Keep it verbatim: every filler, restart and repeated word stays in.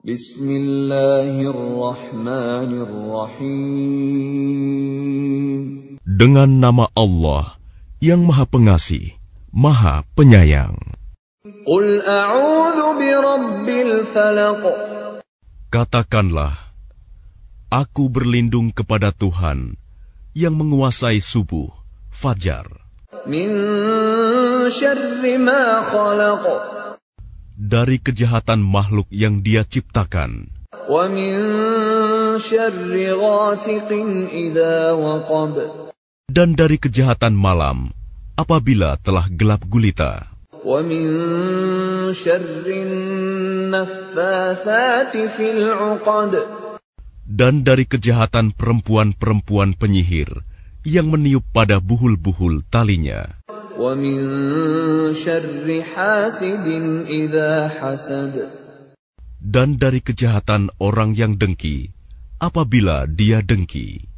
Bismillahirrahmanirrahim. Dengan nama Allah yang Maha Pengasih, Maha Penyayang. Qul a'udzu birabbil falaq. Katakanlah, aku berlindung kepada Tuhan yang menguasai subuh, fajar. Min syarri ma khalaq. Dari kejahatan makhluk yang Dia ciptakan. Wa min syarri ghasiqin idza waqab. Dan dari kejahatan malam apabila telah gelap gulita. Wa min syarrin naffatsati fil 'uqad. Dan dari kejahatan perempuan-perempuan penyihir yang meniup pada buhul-buhul talinya. Wa min syarri hasidin idza hasad. Dan dari kejahatan orang yang dengki apabila dia dengki.